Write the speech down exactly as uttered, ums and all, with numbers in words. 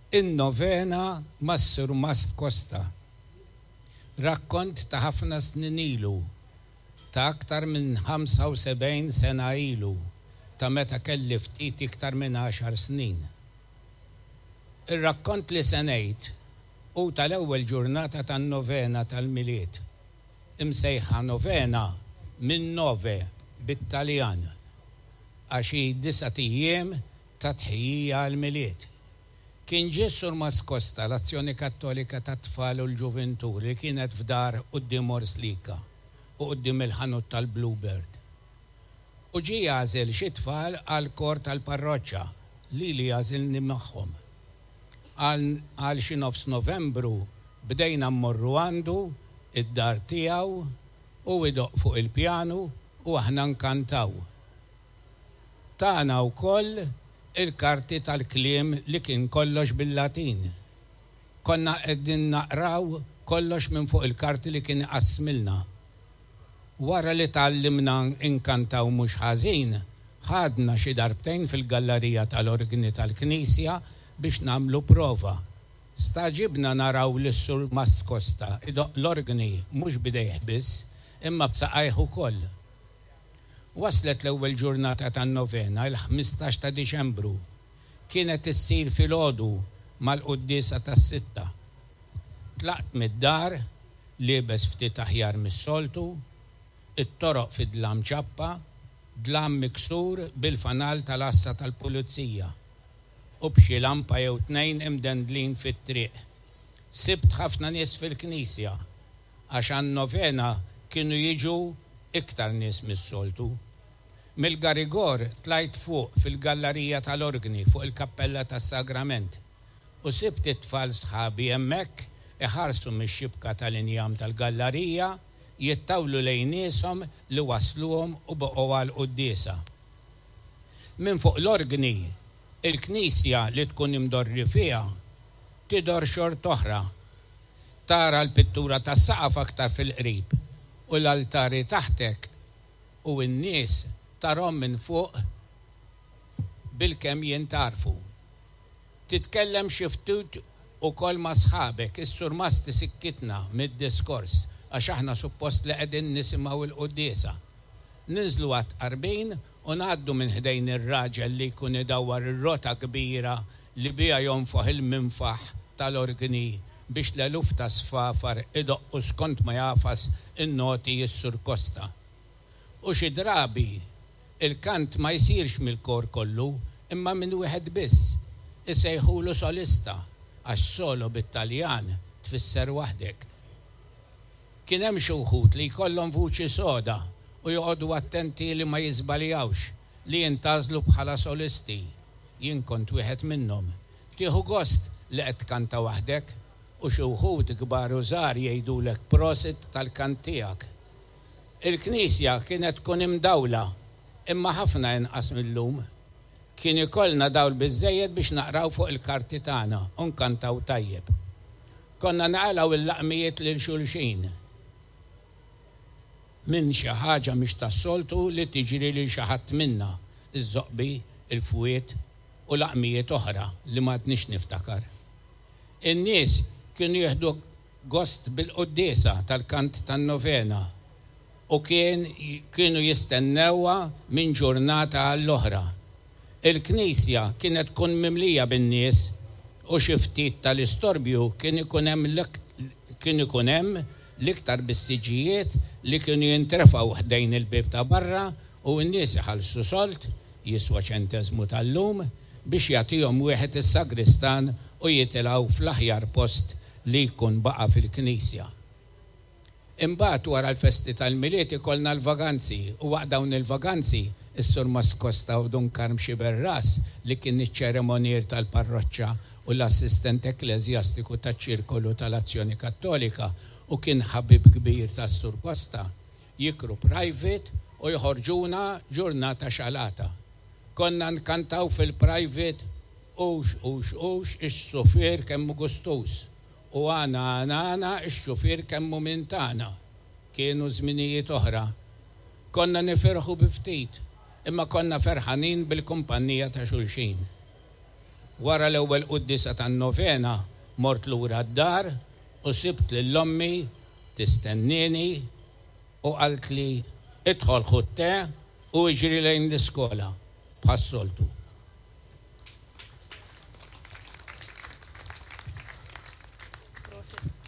In-novena mas-Sur Mast Costa. Rakkont ta' ħafna snin ilu, ta' aktar minn ħamsa u sebgħin sena ilu, ta' meta kelli ftit iktar minn għaxar snin. Ir-rakkont li se ngħid hu tal-ewwel ġurnata tan-novena tal-miliet, imsejħa novena minn nove bit-Taljan, għax hi disa' ijiem ta' tħejjija għall-miliet. Kien ġie Sur Mast Costa l-Azzjoni Kattolika tat-Tfal u l-Ġuventu li kienet f'dar quddiem Orslika u quddiem il-ħanut tal-Bluebird. U ġie jagħżel xi tfal għal kor tal-parroċċa li li jagħżilni magħhom. Għal xi nofs Novembru bdejna mmorru għandu id-dar tiegħu u idoq fuq il-pjanu u aħna nkantaw. Tagħna wkoll il-karti tal-kliem li kien kollox bil-Latin. Konna qegħdin naqraw kollox minn fuq il-karti li kien qasmilna. Wara li tallimna inkantaw mhux ħażin, ħadna xi darbtejn fil-gallerija tal-organi tal-Knisja biex nagħmlu prova. Staġibna naraw lis-Sur Mast Costa idoq l-organi mhux bidejh biss, imma b'saqajh ukoll. Waslet l-ewwel ġurnata tan-novena il-ħmistax ta' Diċembru. Kienet issir filgħodu mal-quddiesa tas-sitta. Tlaqt mid-dar, liebes ftit aħjar mis-soltu, it-toroq fi dlam ċappa, dlam miksur bil-fanal tal-assa tal-pulizija u b'xi lampa jew tnejn imdendlin fit-triq. Sibt ħafna nies fil-Knisja għax għan-novena kienu jiġu iktar nies mis-soltu. Mill-Garigor tlajt fuq fil-gallerija tal-organi fuq il-kappella tas-Sagrament u sibt it-tfal sħabi hemmhekk iħarsu mix-xibka tal-injam tal-gallerija jittawlu lejn nieshom li wasluhom u baqgħu għall-quddiesa. Minn fuq l-organi il-Knisja li tkun imdorri fiha tidor xort oħra. Tara l-pittura tas-saqaf aktar fil-qrib u l-altari taħtek u n-nies tarhom minn fuq bil-kemm jintarfu. Titkellem xi ftit ukoll ma' sħabek, is-Sur Mast isikkitna mid-diskors għax aħna suppost li qegħdin nisimgħu l-quddiesa. Ninżlu għat qarbin u ngħaddu minn ħdejn ir-raġel li jkun idawwar ir-rota kbira li biha jonfoħ il-minfaħ tal-organi biex l-eluf ta' sfafar idoqqu skont ma jafas in-noti is-Sur Costa. U xi drabi il-kant ma jsirx mill-kor kollu imma minn wieħed biss, isejħulu solista għax solo bit-Taljan tfisser waħdek. Kien hemm xi wħud li jkollhom vuċi soda u joqogħdu attenti li ma jiżbaljawx li jintażlu bħala solisti. Jien kont wieħed minnhom. Tieħu gost li qed tkanta waħdek u xi wħud kbar u żgħar jgħidulek prosit tal-kant tiegħek. Il-Knisja kienet tkun imdawla, imma ħafna inqas millum. Kien ikollna dawl biżżejjed biex naqraw fuq il-karti tagħna u nkantaw tajjeb. Konna naqalgħu il-laqmijiet lil xulxin. Minn xi ħaġa mhix tas-soltu li tiġri lil xi ħadd minna, iż-żoqbi, il-fwiet u laqmijiet oħra li m'għadniex niftakar. In-nies kienu jieħdu gost bil-quddiesa tal-kant tan-novena u kien kienu jistennewha minn ġurnata għall-oħra. Il-Knisja kienet tkun mimlija bin-nies u xi ftit tal-istorbju kien ikun hemm kien ikun hemm l-iktar bissiġijiet li kienu jintrefgħu ħdejn il-bib ta' barra u n-nies iħallsu solt jiswa ċenteżmu tal-lum biex jagħtihom wieħed is-sagristan u jitilgħu fl-aħjar post li jkun baqa' fil-Knisja. Imbagħad wara l-festi tal-miliet ikollna l-vaganzi u waqt dawn il-vaganzi is-Sur Mast Costa u Dunkarm Xiberras li kien iċ-ċeremonier tal-parroċċa u l-assistent ekleżjastiku taċ-ċirkolu tal-Azzjoni Kattolika u kien ħabib kbir tas-Sur Costa jikru private u jħorġuna ġurnata xalata. Konna nkantaw fil-private ux ux ux ix-xufier kemmu gustus. U għana għana għana ix-xufier kemmu minn tagħna. Kienu żminijiet oħra. Konna nifirħu biftit, imma konna ferħanin bil-kumpanija ta' xulxin. Wara l-ewwel quddisa tan-novena mort lura d-dar u sibt lill-ommi tistennini u qalt li idħol ħud te u iġri lejn l-iskola bħas-soltu. Proset.